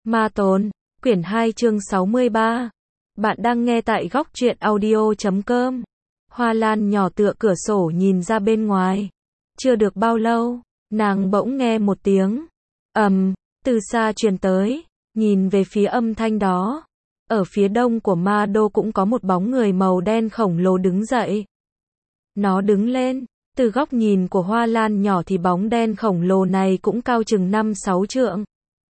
Ma Tôn, quyển 2 chương 63. Bạn đang nghe tại góc truyện audio.com. Hoa Lan nhỏ tựa cửa sổ nhìn ra bên ngoài. Chưa được bao lâu, nàng bỗng nghe một tiếng từ xa truyền tới, nhìn về phía âm thanh đó. Ở phía đông của Ma Đô cũng có một bóng người màu đen khổng lồ đứng dậy. Nó đứng lên, từ góc nhìn của Hoa Lan nhỏ thì bóng đen khổng lồ này cũng cao chừng 5-6 trượng.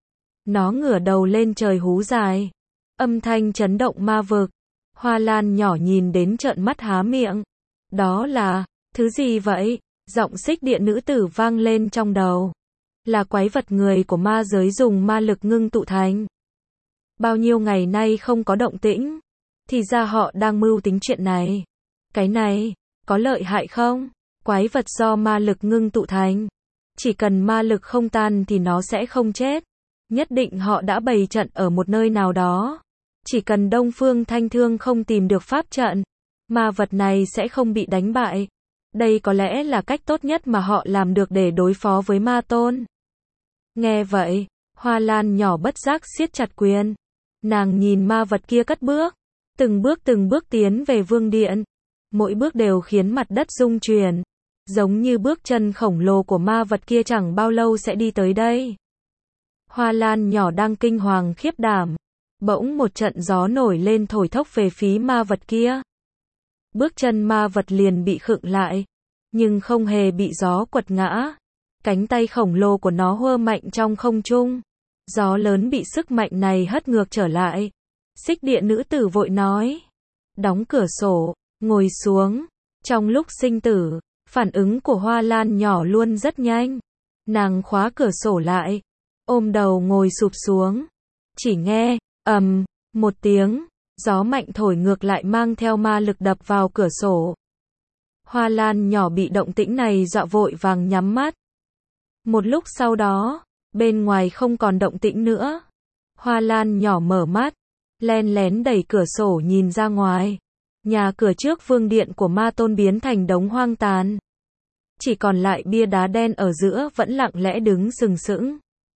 Nó ngửa đầu lên trời hú dài. Âm thanh chấn động ma vực. Hoa Lan nhỏ nhìn đến trợn mắt há miệng. Đó là, thứ gì vậy? Giọng xích địa nữ tử vang lên trong đầu. Là quái vật người của ma giới dùng ma lực ngưng tụ thành. Bao nhiêu ngày nay không có động tĩnh. Thì ra họ đang mưu tính chuyện này. Cái này, có lợi hại không? Quái vật do ma lực ngưng tụ thành. Chỉ cần ma lực không tan thì nó sẽ không chết. Nhất định họ đã bày trận ở một nơi nào đó. Chỉ cần Đông Phương Thanh Thương không tìm được pháp trận, ma vật này sẽ không bị đánh bại. Đây có lẽ là cách tốt nhất mà họ làm được để đối phó với Ma Tôn. Nghe vậy, Hoa Lan nhỏ bất giác siết chặt quyền. Nàng nhìn ma vật kia cất bước. Từng bước tiến về vương điện. Mỗi bước đều khiến mặt đất rung chuyển. Giống như bước chân khổng lồ của ma vật kia chẳng bao lâu sẽ đi tới đây. Hoa Lan nhỏ đang kinh hoàng khiếp đảm. Bỗng một trận gió nổi lên thổi thốc về phía ma vật kia. Bước chân ma vật liền bị khựng lại. Nhưng không hề bị gió quật ngã. Cánh tay khổng lồ của nó hơ mạnh trong không trung. Gió lớn bị sức mạnh này hất ngược trở lại. Xích địa nữ tử vội nói. Đóng cửa sổ, ngồi xuống. Trong lúc sinh tử, phản ứng của Hoa Lan nhỏ luôn rất nhanh. Nàng khóa cửa sổ lại. Ôm đầu ngồi sụp xuống. Chỉ nghe, một tiếng, gió mạnh thổi ngược lại mang theo ma lực đập vào cửa sổ. Hoa Lan nhỏ bị động tĩnh này dọa vội vàng nhắm mắt. Một lúc sau đó, bên ngoài không còn động tĩnh nữa. Hoa Lan nhỏ mở mắt, len lén đẩy cửa sổ nhìn ra ngoài. Nhà cửa trước vương điện của Ma Tôn biến thành đống hoang tàn. Chỉ còn lại bia đá đen ở giữa vẫn lặng lẽ đứng sừng sững.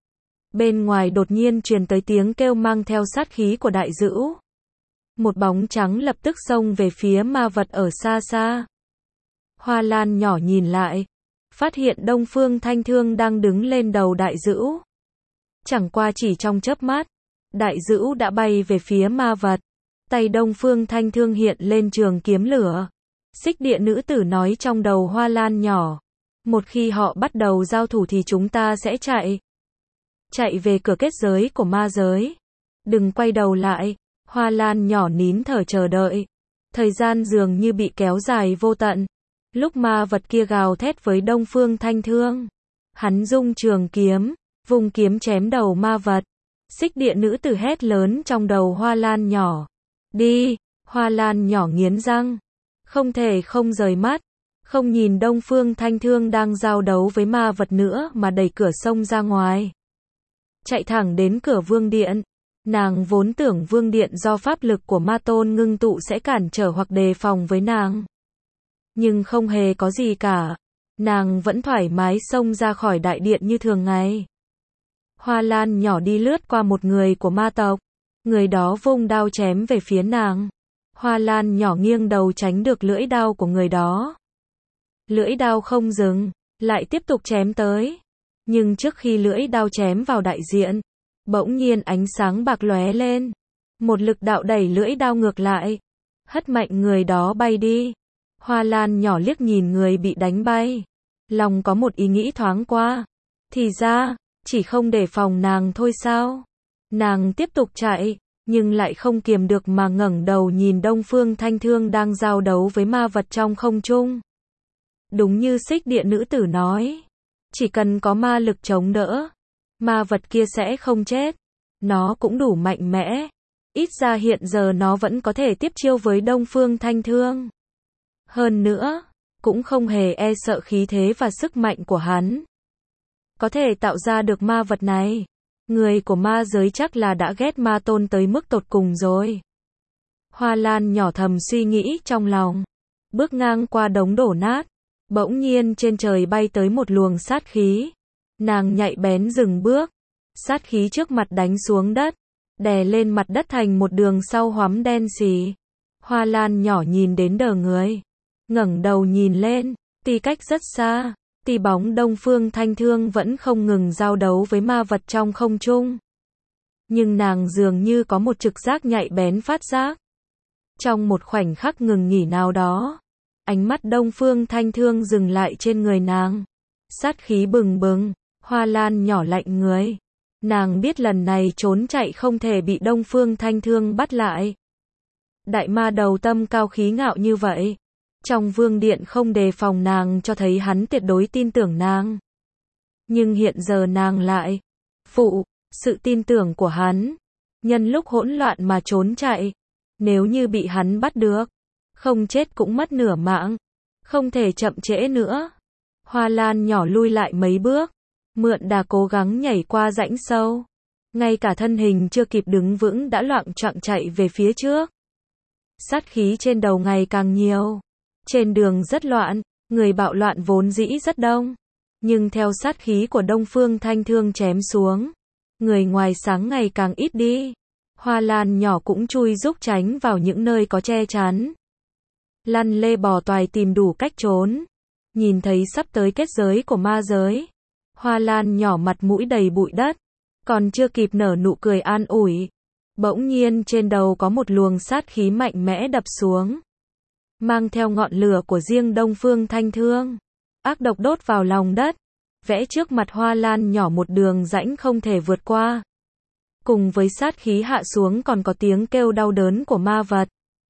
Bên ngoài đột nhiên truyền tới tiếng kêu mang theo sát khí của đại dữ. Một bóng trắng lập tức xông về phía ma vật ở xa xa. Hoa Lan nhỏ nhìn lại, phát hiện Đông Phương Thanh Thương đang đứng lên đầu đại dữ. Chẳng qua chỉ trong chớp mắt, đại dữ đã bay về phía ma vật. Tay Đông Phương Thanh Thương hiện lên trường kiếm lửa. Xích địa nữ tử nói trong đầu Hoa Lan nhỏ. Một khi họ bắt đầu giao thủ thì chúng ta sẽ chạy. Chạy về cửa kết giới của ma giới. Đừng quay đầu lại. Hoa Lan nhỏ nín thở chờ đợi. Thời gian dường như bị kéo dài vô tận. Lúc ma vật kia gào thét với Đông Phương Thanh Thương. Hắn dung trường kiếm, vùng kiếm chém đầu ma vật. Xích địa nữ tử hét lớn trong đầu Hoa Lan nhỏ. Đi! Hoa Lan nhỏ nghiến răng. Không thể không rời mắt. Không nhìn Đông Phương Thanh Thương đang giao đấu với ma vật nữa mà đẩy cửa xông ra ngoài. Chạy thẳng đến cửa vương điện. Nàng vốn tưởng vương điện do pháp lực của Ma Tôn ngưng tụ sẽ cản trở hoặc đề phòng với nàng. Nhưng không hề có gì cả. Nàng vẫn thoải mái xông ra khỏi đại điện như thường ngày. Hoa Lan nhỏ đi lướt qua một người của ma tộc. Người đó vung đao chém về phía nàng. Hoa Lan nhỏ nghiêng đầu tránh được lưỡi đao của người đó. Lưỡi đao không dừng, lại tiếp tục chém tới. Nhưng trước khi lưỡi đao chém vào đại diện, bỗng nhiên ánh sáng bạc lóe lên. Một lực đạo đẩy lưỡi đao ngược lại, hất mạnh người đó bay đi. Hoa Lan nhỏ liếc nhìn người bị đánh bay. Lòng có một ý nghĩ thoáng qua. Thì ra, chỉ không đề phòng nàng thôi sao? Nàng tiếp tục chạy, nhưng lại không kiềm được mà ngẩng đầu nhìn Đông Phương Thanh Thương đang giao đấu với ma vật trong không trung. Đúng như xích địa nữ tử nói. Chỉ cần có ma lực chống đỡ, ma vật kia sẽ không chết. Nó cũng đủ mạnh mẽ. Ít ra hiện giờ nó vẫn có thể tiếp chiêu với Đông Phương Thanh Thương. Hơn nữa, cũng không hề e sợ khí thế và sức mạnh của hắn. Có thể tạo ra được ma vật này. Người của ma giới chắc là đã ghét Ma Tôn tới mức tột cùng rồi. Hoa Lan nhỏ thầm suy nghĩ trong lòng. Bước ngang qua đống đổ nát. Bỗng nhiên trên trời bay tới một luồng sát khí. Nàng nhạy bén dừng bước. Sát khí trước mặt đánh xuống đất, đè lên mặt đất thành một đường sau hoắm đen xì. Hoa Lan nhỏ nhìn đến đờ người, ngẩng đầu nhìn lên, tuy cách rất xa, tuy bóng Đông Phương Thanh Thương vẫn không ngừng giao đấu với ma vật trong không trung. Nhưng nàng dường như có một trực giác nhạy bén phát giác. Trong một khoảnh khắc ngừng nghỉ nào đó, ánh mắt Đông Phương Thanh Thương dừng lại trên người nàng. Sát khí bừng bừng, Hoa Lan nhỏ lạnh người. Nàng biết lần này trốn chạy không thể bị Đông Phương Thanh Thương bắt lại. Đại ma đầu tâm cao khí ngạo như vậy. Trong vương điện không đề phòng nàng cho thấy hắn tuyệt đối tin tưởng nàng. Nhưng hiện giờ nàng lại phụ sự tin tưởng của hắn. Nhân lúc hỗn loạn mà trốn chạy. Nếu như bị hắn bắt được, không chết cũng mất nửa mạng. Không thể chậm trễ nữa. Hoa Lan nhỏ lui lại mấy bước, mượn đà cố gắng nhảy qua rãnh sâu. Ngay cả thân hình chưa kịp đứng vững đã loạng choạng chạy về phía trước. Sát khí trên đầu ngày càng nhiều. Trên đường rất loạn, người bạo loạn vốn dĩ rất đông. Nhưng theo sát khí của Đông Phương Thanh Thương chém xuống, người ngoài sáng ngày càng ít đi. Hoa Lan nhỏ cũng chui rúc tránh vào những nơi có che chắn. Lăn lê bò toài tìm đủ cách trốn. Nhìn thấy sắp tới kết giới của ma giới, Hoa Lan nhỏ mặt mũi đầy bụi đất, còn chưa kịp nở nụ cười an ủi. Bỗng nhiên trên đầu có một luồng sát khí mạnh mẽ đập xuống. Mang theo ngọn lửa của riêng Đông Phương Thanh Thương. Ác độc đốt vào lòng đất. Vẽ trước mặt Hoa Lan nhỏ một đường rãnh không thể vượt qua. Cùng với sát khí hạ xuống còn có tiếng kêu đau đớn của ma vật.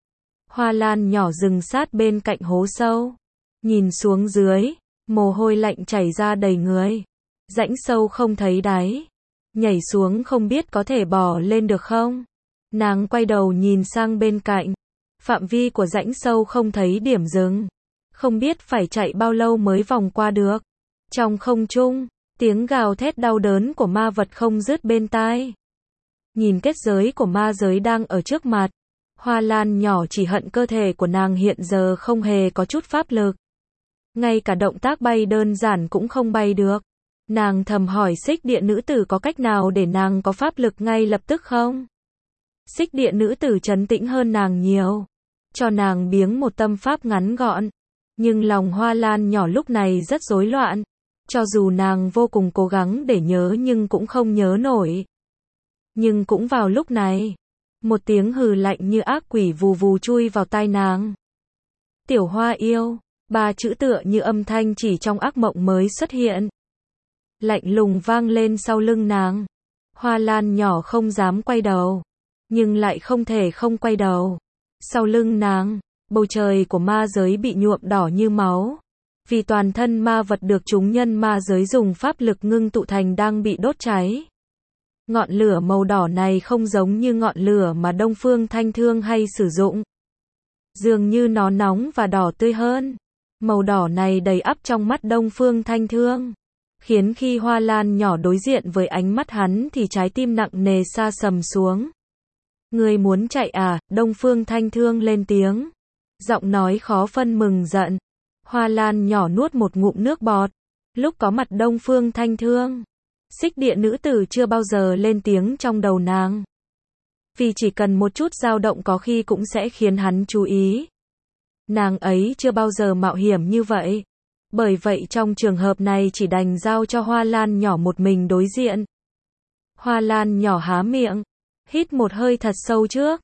Hoa Lan nhỏ dừng sát bên cạnh hố sâu. Nhìn xuống dưới, mồ hôi lạnh chảy ra đầy người. Rãnh sâu không thấy đáy. Nhảy xuống không biết có thể bò lên được không? Nàng quay đầu nhìn sang bên cạnh. Phạm vi của rãnh sâu không thấy điểm dừng. Không biết phải chạy bao lâu mới vòng qua được. Trong không trung, tiếng gào thét đau đớn của ma vật không dứt bên tai. Nhìn kết giới của ma giới đang ở trước mặt. Hoa Lan nhỏ chỉ hận cơ thể của nàng hiện giờ không hề có chút pháp lực. Ngay cả động tác bay đơn giản cũng không bay được. Nàng thầm hỏi Xích Địa nữ tử có cách nào để nàng có pháp lực ngay lập tức không? Xích Địa nữ tử trấn tĩnh hơn nàng nhiều. Cho nàng biếng một tâm pháp ngắn gọn. Nhưng lòng Hoa Lan nhỏ lúc này rất rối loạn. Cho dù nàng vô cùng cố gắng để nhớ nhưng cũng không nhớ nổi. Nhưng cũng vào lúc này, một tiếng hừ lạnh như ác quỷ vù vù chui vào tai nàng. Tiểu Hoa yêu, ba chữ tựa như âm thanh chỉ trong ác mộng mới xuất hiện. Lạnh lùng vang lên sau lưng nàng. Hoa Lan nhỏ không dám quay đầu, nhưng lại không thể không quay đầu. Sau lưng nàng, bầu trời của ma giới bị nhuộm đỏ như máu. Vì toàn thân ma vật được chúng nhân ma giới dùng pháp lực ngưng tụ thành đang bị đốt cháy. Ngọn lửa màu đỏ này không giống như ngọn lửa mà Đông Phương Thanh Thương hay sử dụng. Dường như nó nóng và đỏ tươi hơn. Màu đỏ này đầy ắp trong mắt Đông Phương Thanh Thương. Khiến khi Hoa Lan nhỏ đối diện với ánh mắt hắn thì trái tim nặng nề sa sầm xuống. Người muốn chạy à? Đông Phương Thanh Thương lên tiếng. Giọng nói khó phân mừng giận. Hoa Lan nhỏ nuốt một ngụm nước bọt. Lúc có mặt Đông Phương Thanh Thương, Xích Địa nữ tử chưa bao giờ lên tiếng trong đầu nàng. Vì chỉ cần một chút dao động có khi cũng sẽ khiến hắn chú ý. Nàng ấy chưa bao giờ mạo hiểm như vậy. Bởi vậy trong trường hợp này chỉ đành giao cho Hoa Lan nhỏ một mình đối diện. Hoa Lan nhỏ há miệng, hít một hơi thật sâu trước.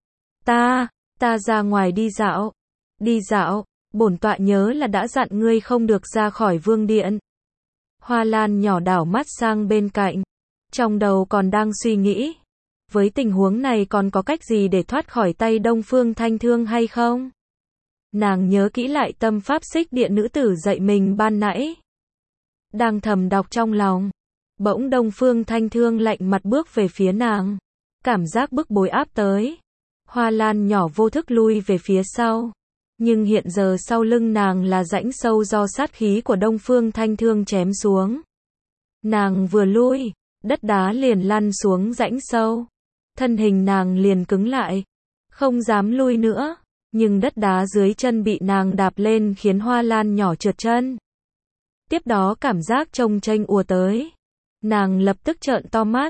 Ta ra ngoài đi dạo. Đi dạo, bổn tọa nhớ là đã dặn ngươi không được ra khỏi vương điện. Hoa Lan nhỏ đảo mắt sang bên cạnh. Trong đầu còn đang suy nghĩ. Với tình huống này còn có cách gì để thoát khỏi tay Đông Phương Thanh Thương hay không? Nàng nhớ kỹ lại tâm pháp Xích Địa nữ tử dạy mình ban nãy. Đang thầm đọc trong lòng. Bỗng Đông Phương Thanh Thương lạnh mặt bước về phía nàng. Cảm giác bức bối áp tới. Hoa Lan nhỏ vô thức lui về phía sau. Nhưng hiện giờ sau lưng nàng là rãnh sâu do sát khí của Đông Phương Thanh Thương chém xuống. Nàng vừa lui, đất đá liền lăn xuống rãnh sâu. Thân hình nàng liền cứng lại. Không dám lui nữa. Nhưng đất đá dưới chân bị nàng đạp lên khiến Hoa Lan nhỏ trượt chân. Tiếp đó cảm giác chông chênh ùa tới. Nàng lập tức trợn to mắt.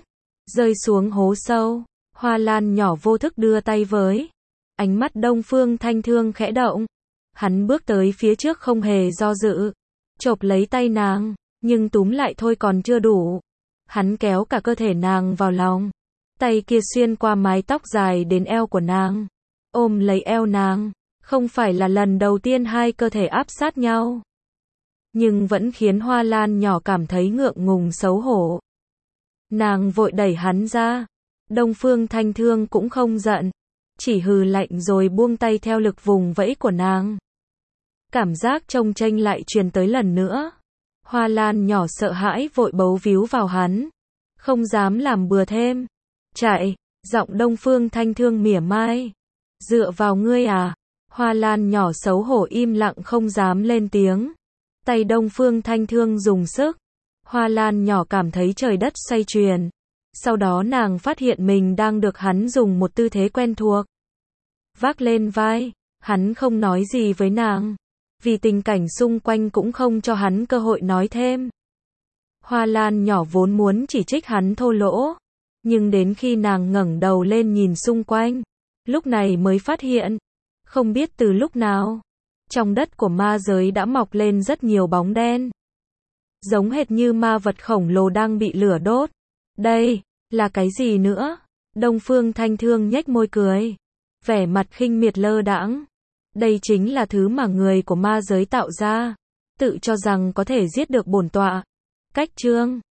rơi xuống hố sâu. Hoa Lan nhỏ vô thức đưa tay với. Ánh mắt Đông Phương Thanh Thương khẽ động. Hắn bước tới phía trước không hề do dự. Chộp lấy tay nàng, nhưng túm lại thôi còn chưa đủ. Hắn kéo cả cơ thể nàng vào lòng. Tay kia xuyên qua mái tóc dài đến eo của nàng. Ôm lấy eo nàng. Không phải là lần đầu tiên hai cơ thể áp sát nhau. Nhưng vẫn khiến Hoa Lan nhỏ cảm thấy ngượng ngùng xấu hổ. Nàng vội đẩy hắn ra. Đông Phương Thanh Thương cũng không giận. Chỉ hừ lạnh rồi buông tay theo lực vùng vẫy của nàng. Cảm giác chông chênh lại truyền tới lần nữa. Hoa Lan nhỏ sợ hãi vội bấu víu vào hắn. Không dám làm bừa thêm. Chạy, giọng Đông Phương Thanh Thương mỉa mai. Dựa vào ngươi à? Hoa Lan nhỏ xấu hổ im lặng không dám lên tiếng. Tay Đông Phương Thanh Thương dùng sức. Hoa Lan nhỏ cảm thấy trời đất xoay chuyển. Sau đó nàng phát hiện mình đang được hắn dùng một tư thế quen thuộc. Vác lên vai, hắn không nói gì với nàng. Vì tình cảnh xung quanh cũng không cho hắn cơ hội nói thêm. Hoa Lan nhỏ vốn muốn chỉ trích hắn thô lỗ. Nhưng đến khi nàng ngẩng đầu lên nhìn xung quanh, lúc này mới phát hiện. Không biết từ lúc nào, trong đất của ma giới đã mọc lên rất nhiều bóng đen. Giống hệt như ma vật khổng lồ đang bị lửa đốt. Đây, là cái gì nữa? Đông Phương Thanh Thương nhếch môi cười. Vẻ mặt khinh miệt lơ đãng. Đây chính là thứ mà người của ma giới tạo ra. Tự cho rằng có thể giết được bổn tọa. Cách chương